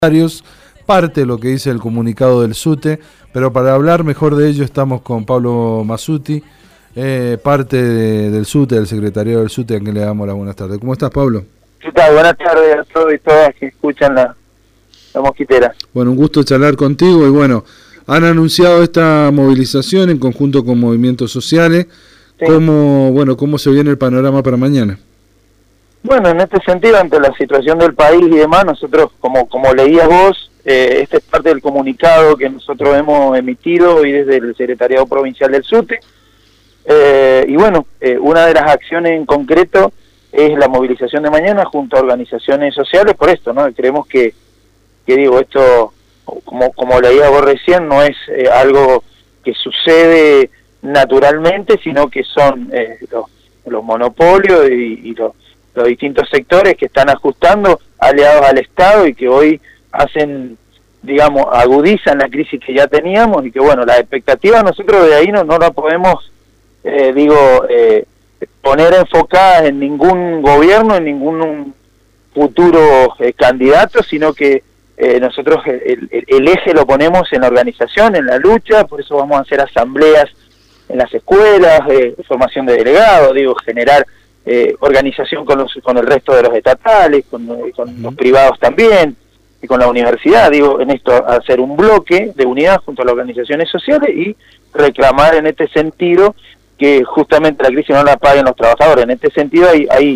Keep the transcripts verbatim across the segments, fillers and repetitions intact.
parte de lo que dice el comunicado del SUTE, pero para hablar mejor de ello estamos con Pablo Mazzuti, eh, parte de, del SUTE, del secretariado del SUTE, a quien le damos las buenas tardes. ¿Cómo estás, Pablo? ¿Qué tal? Buenas tardes a todos y todas que escuchan la, la mosquitera. Bueno, un gusto charlar contigo y bueno, han anunciado esta movilización en conjunto con movimientos sociales. Sí. ¿Cómo, bueno, ¿Cómo se viene el panorama para mañana? Bueno, en este sentido, ante la situación del país y demás, nosotros, como como leías vos, eh, este es parte del comunicado que nosotros hemos emitido hoy desde el Secretariado Provincial del SUTE, eh, y bueno, eh, una de las acciones en concreto es la movilización de mañana junto a organizaciones sociales por esto, ¿no? Creemos que, que digo, esto, como, como leías vos recién, no es eh, algo que sucede naturalmente, sino que son eh, los, los monopolios y, y los los distintos sectores que están ajustando, aliados al Estado y que hoy hacen, digamos, agudizan la crisis que ya teníamos y que, bueno, las expectativas nosotros de ahí no, no la podemos, eh, digo, eh, poner enfocadas en ningún gobierno, en ningún futuro eh, candidato, sino que eh, nosotros el, el, el eje lo ponemos en la organización, en la lucha, por eso vamos a hacer asambleas en las escuelas, eh, formación de delegados, digo, generar Eh, organización con los con el resto de los estatales, con, con uh-huh. los privados también, y con la universidad, digo, en esto hacer un bloque de unidad junto a las organizaciones sociales y reclamar en este sentido que justamente la crisis no la paguen los trabajadores. En este sentido hay, hay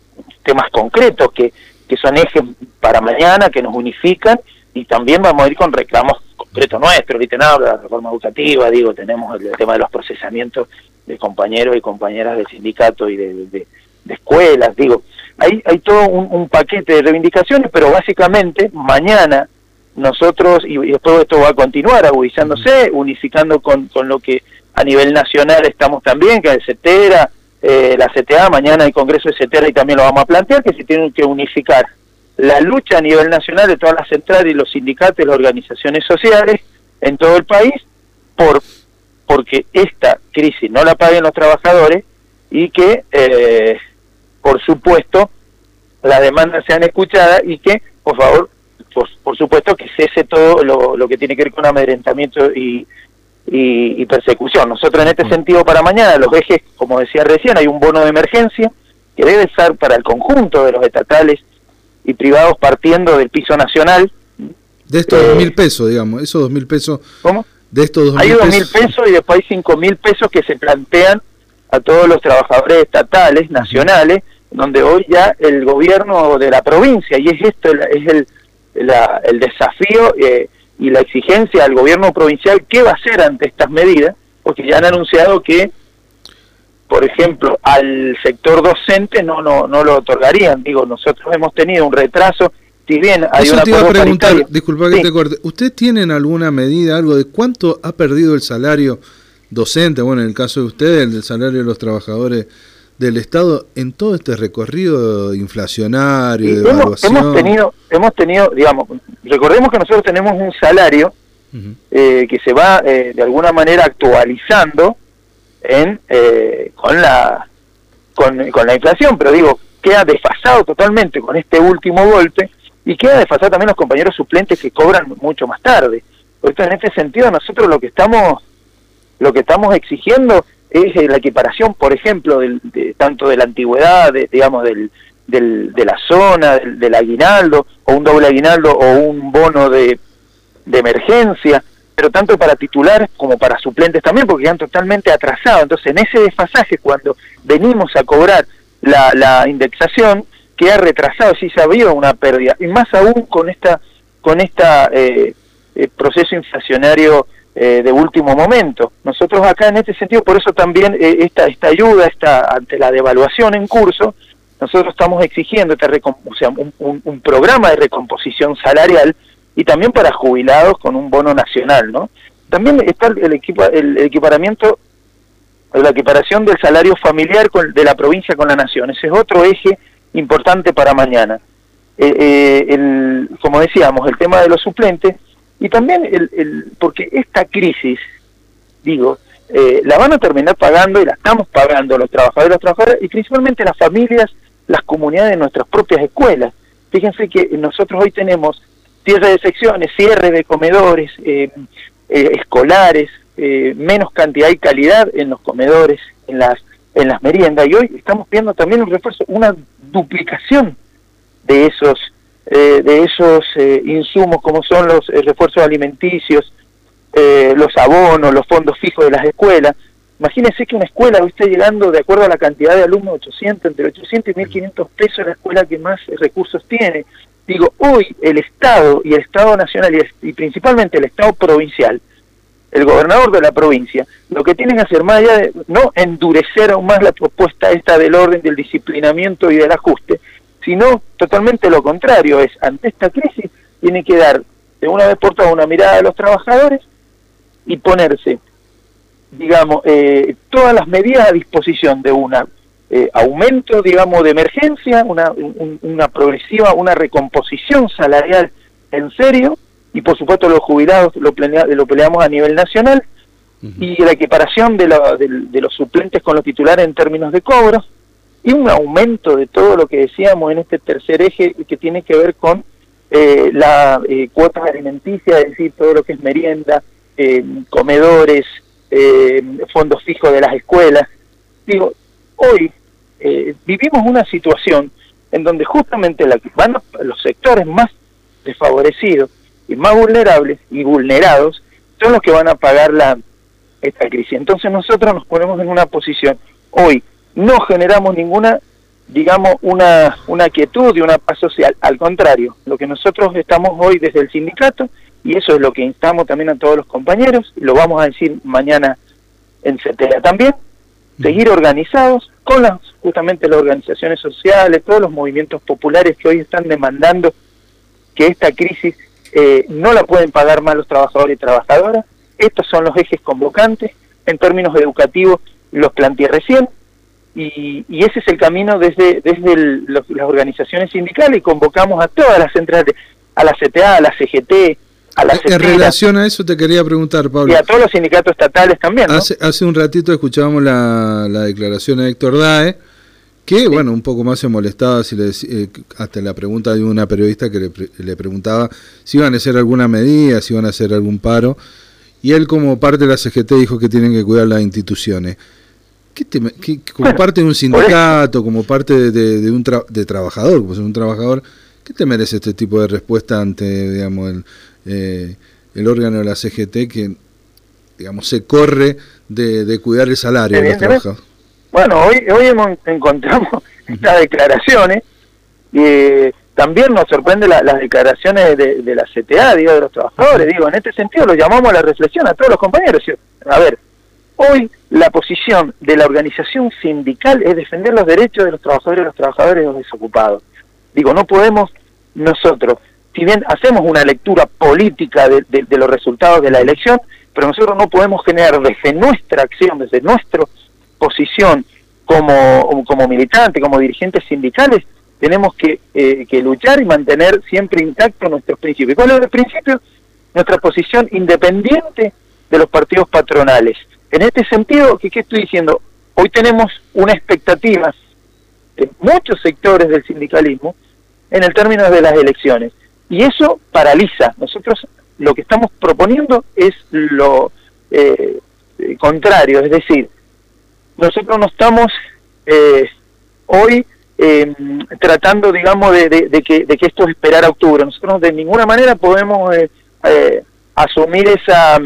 temas concretos que, que son ejes para mañana, que nos unifican, y también vamos a ir con reclamos concretos nuestros, ahorita nada, la reforma educativa, digo, tenemos el, el tema de los procesamientos de compañeros y compañeras de sindicato y de, de, de escuelas, digo, hay, hay todo un, un paquete de reivindicaciones, pero básicamente mañana nosotros, y, y después esto va a continuar agudizándose, unificando con, con lo que a nivel nacional estamos también, que es CETERA, eh, la C T A, mañana hay congreso de CETERA y también lo vamos a plantear, que se tienen que unificar la lucha a nivel nacional de todas las centrales y los sindicatos y las organizaciones sociales en todo el país, por porque esta crisis no la paguen los trabajadores y que, eh, por supuesto, las demandas sean escuchadas y que, por favor, por, por supuesto, que cese todo lo, lo que tiene que ver con amedrentamiento y, y, y persecución. Nosotros en este sentido para mañana, los ejes, como decía recién, hay un bono de emergencia que debe ser para el conjunto de los estatales y privados partiendo del piso nacional. De estos dos mil pesos, digamos, esos dos mil pesos... ¿Cómo? De estos dos hay dos mil pesos y después hay cinco mil pesos que se plantean a todos los trabajadores estatales, nacionales, donde hoy ya el gobierno de la provincia, y es esto, es el, la, el desafío eh, y la exigencia al gobierno provincial, ¿qué va a hacer ante estas medidas? Porque ya han anunciado que, por ejemplo, al sector docente no no no lo otorgarían. Digo, nosotros hemos tenido un retraso. Si bien hay Eso una te iba a preguntar, paritaria, disculpa que sí. te corte, ¿ustedes tienen alguna medida, algo de cuánto ha perdido el salario docente, bueno, en el caso de ustedes, el del salario de los trabajadores del Estado, en todo este recorrido inflacionario, de hemos, evaluación? Hemos tenido, hemos tenido, digamos, recordemos que nosotros tenemos un salario uh-huh. eh, que se va eh, de alguna manera actualizando en eh, con la con, con la inflación, pero digo, queda desfasado totalmente con este último golpe. Y queda desfasado también los compañeros suplentes que cobran mucho más tarde. Por esto, en este sentido, nosotros lo que estamos lo que estamos exigiendo es la equiparación, por ejemplo, del, de, tanto de la antigüedad, de, digamos, del, del, de la zona, del, del aguinaldo, o un doble aguinaldo, o un bono de, de emergencia, pero tanto para titulares como para suplentes también, porque quedan totalmente atrasados. Entonces, en ese desfasaje, cuando venimos a cobrar la, la indexación, que ha retrasado, sí se ha habido una pérdida, y más aún con esta con esta eh, eh, proceso inflacionario eh, de último momento. Nosotros acá en este sentido, por eso también eh, esta esta ayuda, esta ante la devaluación en curso, nosotros estamos exigiendo este o sea, un, un, un programa de recomposición salarial y también para jubilados con un bono nacional, ¿no? También está el, equipo, el, el equiparamiento, la equiparación del salario familiar con, de la provincia con la nación. Ese es otro eje importante para mañana. Eh, eh, el, como decíamos, el tema de los suplentes y también el, el porque esta crisis, digo, eh, la van a terminar pagando y la estamos pagando los trabajadores y las trabajadoras y principalmente las familias, las comunidades de nuestras propias escuelas. Fíjense que nosotros hoy tenemos cierre de secciones, cierre de comedores eh, eh, escolares, eh, menos cantidad y calidad en los comedores, en las en las meriendas, y hoy estamos viendo también un refuerzo, una duplicación de esos eh, de esos eh, insumos, como son los eh, refuerzos alimenticios, eh, los abonos, los fondos fijos de las escuelas. Imagínense que una escuela hoy está llegando, de acuerdo a la cantidad de alumnos, ochocientos, entre ochocientos y mil quinientos pesos, la escuela que más recursos tiene. Digo, hoy el Estado y el Estado nacional y, el, y principalmente el Estado provincial, el gobernador de la provincia, lo que tienen que hacer, más allá de no endurecer aún más la propuesta esta del orden, del disciplinamiento y del ajuste, sino totalmente lo contrario, es ante esta crisis tiene que dar de una vez por todas una mirada a los trabajadores y ponerse, digamos, eh, todas las medidas a disposición de un eh, aumento, digamos, de emergencia, una, un, una progresiva, una recomposición salarial en serio, y por supuesto los jubilados lo, planea, lo peleamos a nivel nacional, uh-huh. y la equiparación de, la, de, de los suplentes con los titulares en términos de cobros, y un aumento de todo lo que decíamos en este tercer eje que tiene que ver con eh, la eh, cuota alimenticia, es decir, todo lo que es merienda, eh, comedores, eh, fondos fijos de las escuelas. Digo, hoy eh, vivimos una situación en donde justamente la, van a, los sectores más desfavorecidos y más vulnerables y vulnerados son los que van a pagar la esta crisis. Entonces nosotros nos ponemos en una posición, hoy no generamos ninguna, digamos, una, una quietud y una paz social, al contrario, lo que nosotros estamos hoy desde el sindicato, y eso es lo que instamos también a todos los compañeros, y lo vamos a decir mañana en CETERA también, seguir organizados con las justamente las organizaciones sociales, todos los movimientos populares que hoy están demandando que esta crisis eh, no la pueden pagar más los trabajadores y trabajadoras. Estos son los ejes convocantes, en términos educativos los planteé recién, y, y ese es el camino desde, desde el, los, las organizaciones sindicales, y convocamos a todas las centrales, a la C T A, a la C G T, a la CETERA. En relación a eso te quería preguntar, Pablo. Y a todos los sindicatos estatales también, ¿no? Hace, hace un ratito escuchábamos la, la declaración de Héctor Dae, que, sí. bueno, un poco más se molestaba, si le, eh, hasta la pregunta de una periodista que le, le preguntaba si iban a hacer alguna medida, si iban a hacer algún paro, y él como parte de la C G T dijo que tienen que cuidar las instituciones. ¿Qué te, qué, como bueno, parte de un sindicato, como parte de, de, de un tra, de trabajador, como ser un trabajador, ¿qué te merece este tipo de respuesta ante, digamos, el, eh, el órgano de la C G T que, digamos, se corre de, de cuidar el salario de los trabajadores? Bueno, hoy hoy hemos, encontramos estas declaraciones, y eh, también nos sorprende la, las declaraciones de, de la C T A, digo, de los trabajadores. Digo, en este sentido lo llamamos a la reflexión a todos los compañeros. A ver, hoy la posición de la organización sindical es defender los derechos de los trabajadores y los trabajadores y los desocupados. Digo, no podemos nosotros, si bien hacemos una lectura política de, de, de los resultados de la elección, pero nosotros no podemos generar desde nuestra acción, desde nuestra posición como, como militante, como dirigentes sindicales, tenemos que, eh, que luchar y mantener siempre intactos nuestros principios. ¿Y cuál es el principio? Nuestra posición independiente de los partidos patronales. En este sentido, ¿qué, qué estoy diciendo? Hoy tenemos una expectativa de muchos sectores del sindicalismo en el término de las elecciones, y eso paraliza. Nosotros lo que estamos proponiendo es lo eh, contrario, es decir, nosotros no estamos eh, hoy eh, tratando, digamos, de, de, de, que, de que esto es esperar a octubre. Nosotros de ninguna manera podemos eh, eh, asumir esa,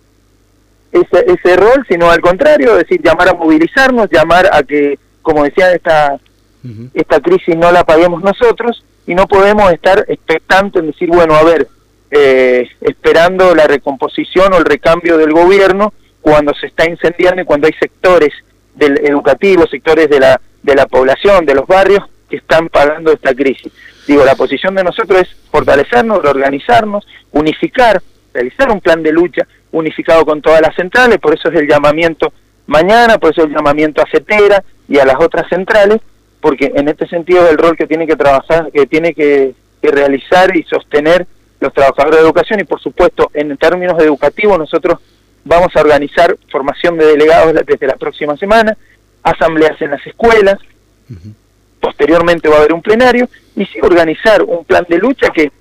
ese, ese rol, sino al contrario, es decir, llamar a movilizarnos, llamar a que, como decía, esta, uh-huh. esta crisis no la paguemos nosotros, y no podemos estar expectantes en decir, bueno, a ver, eh, esperando la recomposición o el recambio del gobierno cuando se está incendiando y cuando hay sectores del educativo, sectores de la de la población, de los barrios, que están pagando esta crisis. Digo, la posición de nosotros es fortalecernos, reorganizarnos, unificar, realizar un plan de lucha unificado con todas las centrales, por eso es el llamamiento mañana, por eso es el llamamiento a CETERA y a las otras centrales, porque en este sentido es el rol que tiene que trabajar, que tiene que, que realizar y sostener los trabajadores de educación, y por supuesto, en términos educativos, nosotros vamos a organizar formación de delegados desde la próxima semana, asambleas en las escuelas, uh-huh. posteriormente va a haber un plenario, y sí organizar un plan de lucha que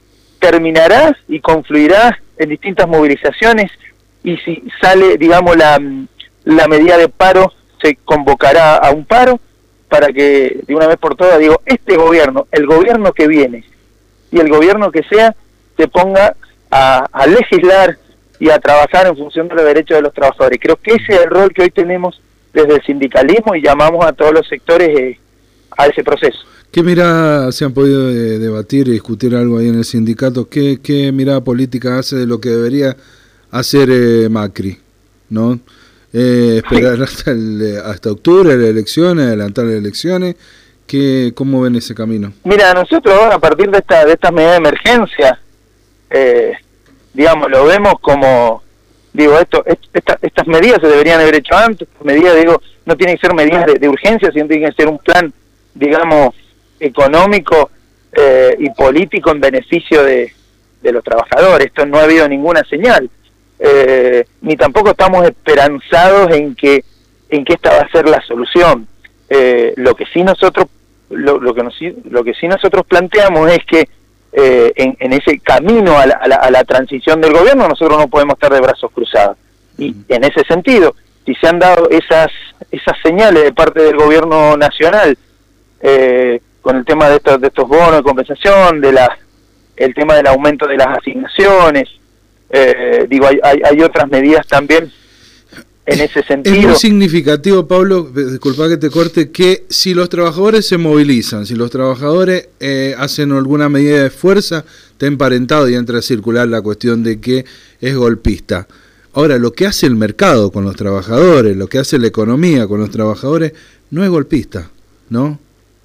terminará y confluirá en distintas movilizaciones, y si sale, digamos, la, la medida de paro, se convocará a un paro para que, de una vez por todas, digo, este gobierno, el gobierno que viene y el gobierno que sea, se ponga a, a legislar y a trabajar en función de los derechos de los trabajadores. Creo que ese es el rol que hoy tenemos desde el sindicalismo, y llamamos a todos los sectores eh, a ese proceso. ¿Qué mirada se han podido de, debatir y discutir algo ahí en el sindicato? ¿Qué, qué mirada política hace de lo que debería hacer eh, Macri? ¿No? Eh, esperar sí. hasta, el, hasta octubre las elecciones, adelantar las elecciones. ¿Qué, ¿Cómo ven ese camino? Mira, nosotros a partir de esta de estas medidas de emergencia, eh, digamos, lo vemos como, digo, esto, esta, estas medidas se deberían haber hecho antes. Medidas, digo, no tienen que ser medidas de, de urgencia, sino tienen que ser un plan, digamos, económico eh, y político en beneficio de, de los trabajadores. Esto no ha habido ninguna señal, eh, ni tampoco estamos esperanzados en que en que esta va a ser la solución. Eh, lo que sí nosotros lo, lo que nos, lo que sí nosotros planteamos es que eh, en, en ese camino a la, a, la, a la transición del gobierno nosotros no podemos estar de brazos cruzados, y en ese sentido, si se han dado esas esas señales de parte del gobierno nacional, eh, con el tema de estos de estos bonos de compensación, de la el tema del aumento de las asignaciones, eh, digo, hay, hay, hay otras medidas también en ese sentido. Es muy significativo, Pablo, disculpa que te corte, que si los trabajadores se movilizan, si los trabajadores eh, hacen alguna medida de fuerza, está emparentado y entra a circular la cuestión de que es golpista. Ahora, lo que hace el mercado con los trabajadores, lo que hace la economía con los trabajadores, no es golpista, ¿no?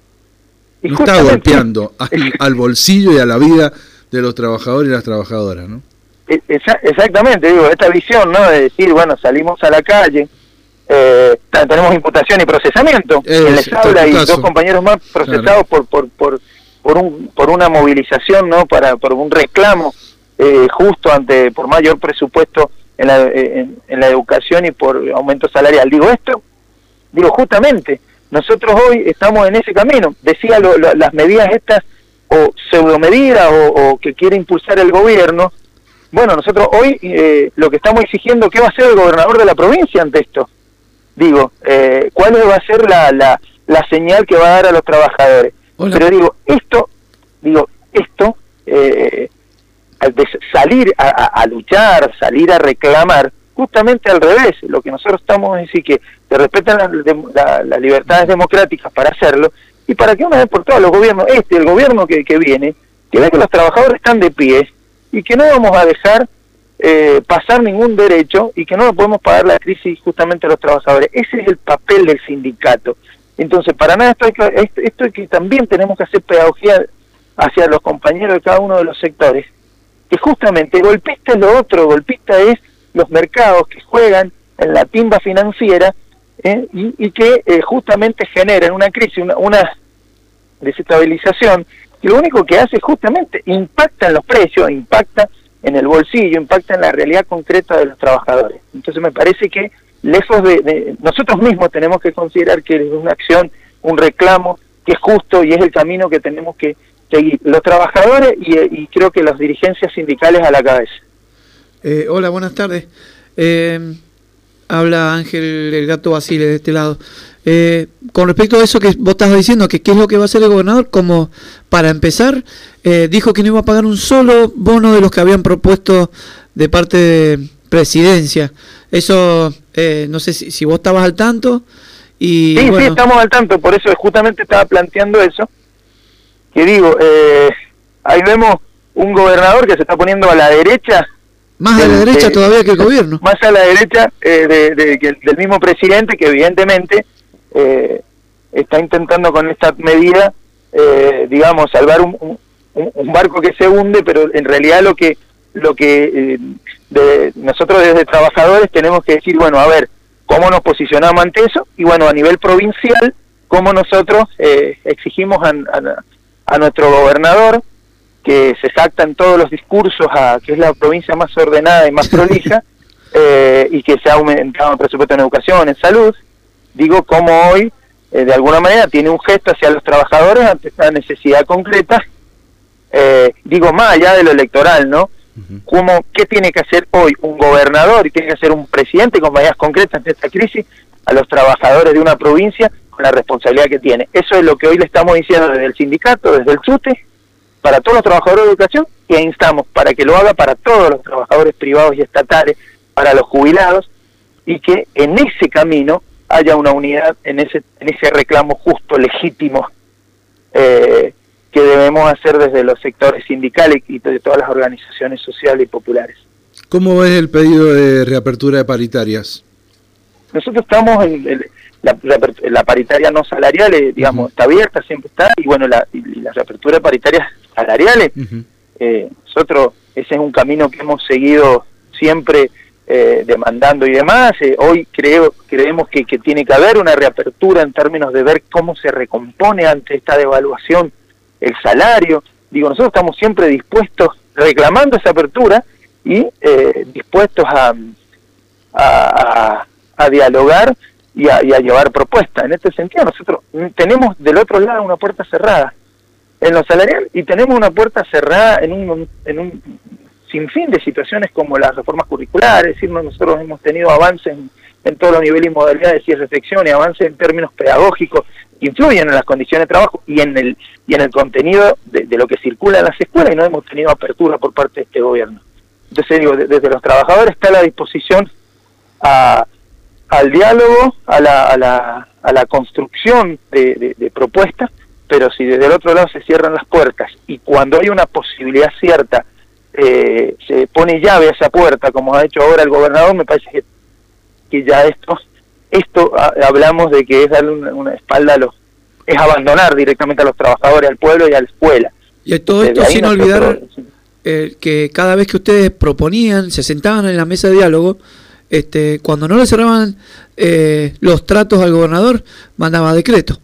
No está golpeando al, al bolsillo y a la vida de los trabajadores y las trabajadoras, ¿no? Exactamente, digo, esta visión, ¿no? De decir, bueno, salimos a la calle, eh, tenemos imputación y procesamiento, es, en les habla y caso. dos compañeros más procesados, claro, por por por por un por una movilización, ¿no? Para por un reclamo eh, justo ante por mayor presupuesto en la en, en la educación y por aumento salarial. Digo esto, digo justamente, nosotros hoy estamos en ese camino. Decía lo, lo, las medidas estas o pseudomedidas o, o que quiere impulsar el gobierno. Bueno, nosotros hoy eh, lo que estamos exigiendo, ¿qué va a hacer el gobernador de la provincia ante esto? Digo, eh, ¿cuál va a ser la, la, la señal que va a dar a los trabajadores? Hola. Pero digo, esto, digo, esto, eh, al salir a, a, a luchar, salir a reclamar, justamente al revés, lo que nosotros estamos es decir que se respetan las la, la libertades democráticas para hacerlo, y para que una vez por todas los gobiernos, este, el gobierno que, que viene, que vea que los trabajadores están de pie, y que no vamos a dejar eh, pasar ningún derecho, y que no podemos pagar la crisis justamente a los trabajadores. Ese es el papel del sindicato. Entonces, para nada, esto, hay que, esto, esto es que también tenemos que hacer pedagogía hacia los compañeros de cada uno de los sectores, que justamente golpista es lo otro, golpista es los mercados que juegan en la timba financiera eh, y, y que eh, justamente generan una crisis, una, una desestabilización, y lo único que hace justamente impacta en los precios, impacta en el bolsillo, impacta en la realidad concreta de los trabajadores. Entonces me parece que lejos de, de nosotros mismos tenemos que considerar que es una acción, un reclamo que es justo y es el camino que tenemos que seguir los trabajadores y, y creo que las dirigencias sindicales a la cabeza. Eh, hola, buenas tardes. Eh, habla Ángel el Gato Basile de este lado. Eh, con respecto a eso que vos estabas diciendo, que qué es lo que va a hacer el gobernador, como para empezar, eh, dijo que no iba a pagar un solo bono de los que habían propuesto de parte de presidencia. Eso, eh, no sé si, si vos estabas al tanto. Y, sí, bueno. sí, estamos al tanto, por eso justamente estaba planteando eso, que digo, eh, ahí vemos un gobernador que se está poniendo a la derecha. Más a la derecha eh, todavía que el gobierno. Más a la derecha eh, de, de, de, del mismo presidente, que evidentemente eh, está intentando con esta medida, eh, digamos, salvar un, un, un barco que se hunde, pero en realidad lo que lo que eh, de, nosotros desde trabajadores tenemos que decir, bueno, a ver, ¿cómo nos posicionamos ante eso? Y bueno, a nivel provincial, ¿cómo nosotros eh, exigimos a, a, a nuestro gobernador, que se jacta en todos los discursos a que es la provincia más ordenada y más prolija, eh, y que se ha aumentado el presupuesto en educación, en salud? Digo, como hoy, eh, de alguna manera, tiene un gesto hacia los trabajadores ante esta necesidad concreta, eh, digo, más allá de lo electoral, ¿no? Uh-huh. Como, ¿qué tiene que hacer hoy un gobernador y tiene que hacer un presidente con medidas concretas ante esta crisis a los trabajadores de una provincia con la responsabilidad que tiene? Eso es lo que hoy le estamos diciendo desde el sindicato, desde el SUTE, para todos los trabajadores de educación, e instamos para que lo haga para todos los trabajadores privados y estatales, para los jubilados, y que en ese camino haya una unidad en ese en ese reclamo justo, legítimo, eh, que debemos hacer desde los sectores sindicales y de todas las organizaciones sociales y populares. ¿Cómo ves el pedido de reapertura de paritarias? Nosotros estamos en el, la, la, la paritaria no salarial, eh, digamos, uh-huh. está abierta, siempre está, y bueno, la, y la reapertura de paritarias salariales, uh-huh. eh, nosotros, ese es un camino que hemos seguido siempre eh, demandando y demás. Eh, hoy creo creemos que, que tiene que haber una reapertura en términos de ver cómo se recompone ante esta devaluación el salario. Digo, nosotros estamos siempre dispuestos, reclamando esa apertura y eh, dispuestos a, a, a dialogar y a, y a llevar propuestas. En este sentido, nosotros tenemos del otro lado una puerta cerrada en lo salarial y tenemos una puerta cerrada en un, en un sinfín de situaciones como las reformas curriculares. Es decir, nosotros hemos tenido avances en, en todos los niveles y modalidades y reflexión y avances en términos pedagógicos que influyen en las condiciones de trabajo y en el y en el contenido de, de lo que circula en las escuelas, y no hemos tenido apertura por parte de este gobierno. Entonces digo, de, desde los trabajadores está la disposición a, al diálogo, a la, a la, a la construcción de, de, de propuestas, pero si desde el otro lado se cierran las puertas y cuando hay una posibilidad cierta eh, se pone llave a esa puerta, como ha hecho ahora el gobernador, me parece que, que ya esto, esto a, hablamos de que es darle una, una espalda a los, es abandonar directamente a los trabajadores, al pueblo y a la escuela. Y todo esto sin olvidar eh, que cada vez que ustedes proponían, se sentaban en la mesa de diálogo, este, cuando no le cerraban eh, los tratos al gobernador, mandaba decreto.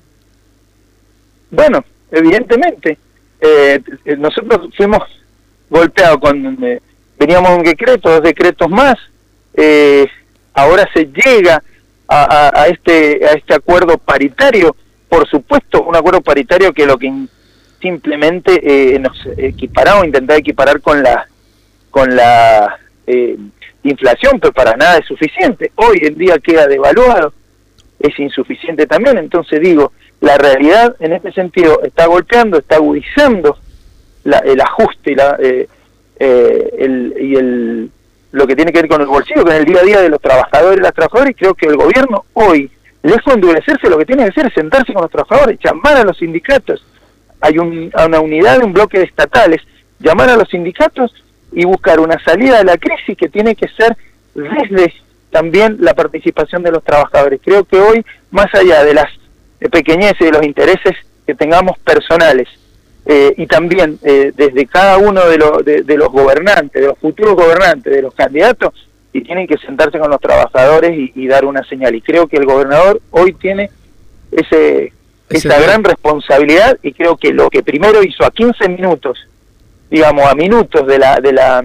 Bueno, evidentemente, eh, nosotros fuimos golpeados con, eh, veníamos un decreto, dos decretos más, eh, ahora se llega a, a, a este a este acuerdo paritario, por supuesto, un acuerdo paritario que lo que simplemente eh, nos equipará o intentar equiparar con la con la eh, inflación, pero para nada es suficiente. Hoy en día queda devaluado, es insuficiente también. Entonces digo, la realidad en este sentido está golpeando, está agudizando la, el ajuste y, la, eh, eh, el, y el, lo que tiene que ver con el bolsillo, con el día a día de los trabajadores y las trabajadoras, y creo que el gobierno hoy, lejos de endurecerse, lo que tiene que hacer es sentarse con los trabajadores, llamar a los sindicatos, hay un, a una unidad de un bloque de estatales, llamar a los sindicatos y buscar una salida de la crisis que tiene que ser desde también la participación de los trabajadores. Creo que hoy, más allá de las pequeñeces y de los intereses que tengamos personales, eh, y también eh, desde cada uno de, lo, de, de los gobernantes, de los futuros gobernantes, de los candidatos, y tienen que sentarse con los trabajadores y, y dar una señal. Y creo que el gobernador hoy tiene ese, ese esa gran responsabilidad, y creo que lo que primero hizo a quince minutos, digamos, a minutos de la de la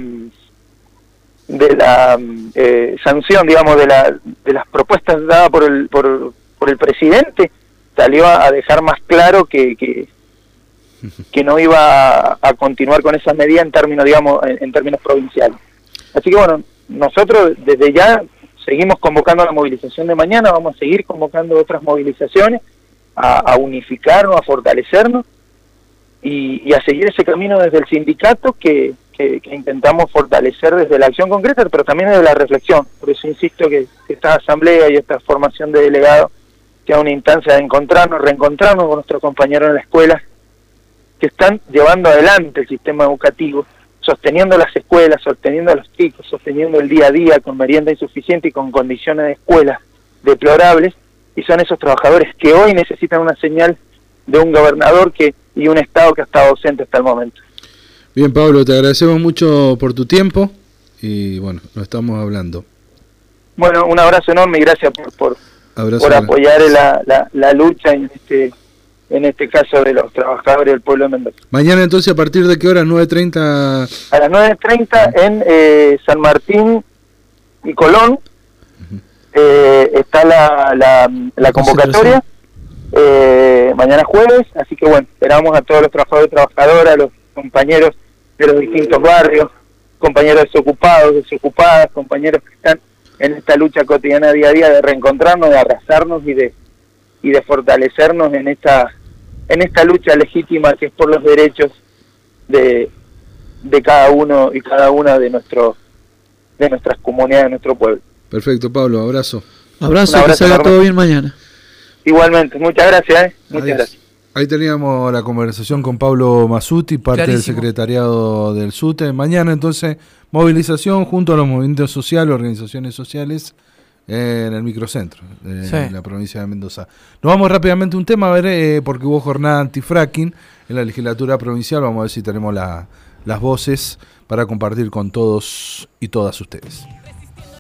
de la eh, sanción, digamos, de la de las propuestas dadas por el por, por el presidente, salió a, a dejar más claro que, que que no iba a, a continuar con esas medidas en términos, digamos, en, en términos provinciales. Así que bueno, nosotros desde ya seguimos convocando a la movilización de mañana, vamos a seguir convocando otras movilizaciones, a, a unificarnos, a fortalecernos y, y a seguir ese camino desde el sindicato que, que, que intentamos fortalecer desde la acción concreta, pero también desde la reflexión. Por eso insisto que, que esta asamblea y esta formación de delegados sea una instancia de encontrarnos, reencontrarnos con nuestros compañeros en la escuela que están llevando adelante el sistema educativo, sosteniendo las escuelas, sosteniendo a los chicos, sosteniendo el día a día con merienda insuficiente y con condiciones de escuelas deplorables, y son esos trabajadores que hoy necesitan una señal de un gobernador que y un Estado que ha estado ausente hasta el momento. Bien, Pablo, te agradecemos mucho por tu tiempo y bueno, nos estamos hablando. Bueno, un abrazo enorme y gracias por, por, por apoyar la, la, la lucha en este en este caso de los trabajadores del pueblo de Mendoza. Mañana entonces, ¿a partir de qué hora? ¿nueve treinta? A las nueve treinta en eh, San Martín y Colón. Uh-huh. eh, está la, la, la convocatoria, eh, mañana jueves, así que bueno, esperamos a todos los trabajadores y trabajadoras, los compañeros de los distintos barrios, compañeros desocupados, desocupadas, compañeros que están en esta lucha cotidiana día a día de reencontrarnos, de abrazarnos y de y de fortalecernos en esta en esta lucha legítima que es por los derechos de de cada uno y cada una de nuestros de nuestras comunidades, de nuestro pueblo. Perfecto, Pablo, abrazo. Abrazo, Un abrazo, que salga enorme. todo bien mañana. Igualmente, muchas gracias, ¿eh? Muchas Adiós. gracias. Ahí teníamos la conversación con Pablo Mazzuti, parte Clarísimo. del secretariado del SUTE. Mañana entonces movilización junto a los movimientos sociales, organizaciones sociales en el microcentro de Sí. la provincia de Mendoza. Nos vamos rápidamente a un tema, a ver, eh, porque hubo jornada antifracking en la legislatura provincial. Vamos a ver si tenemos la, las voces para compartir con todos y todas ustedes.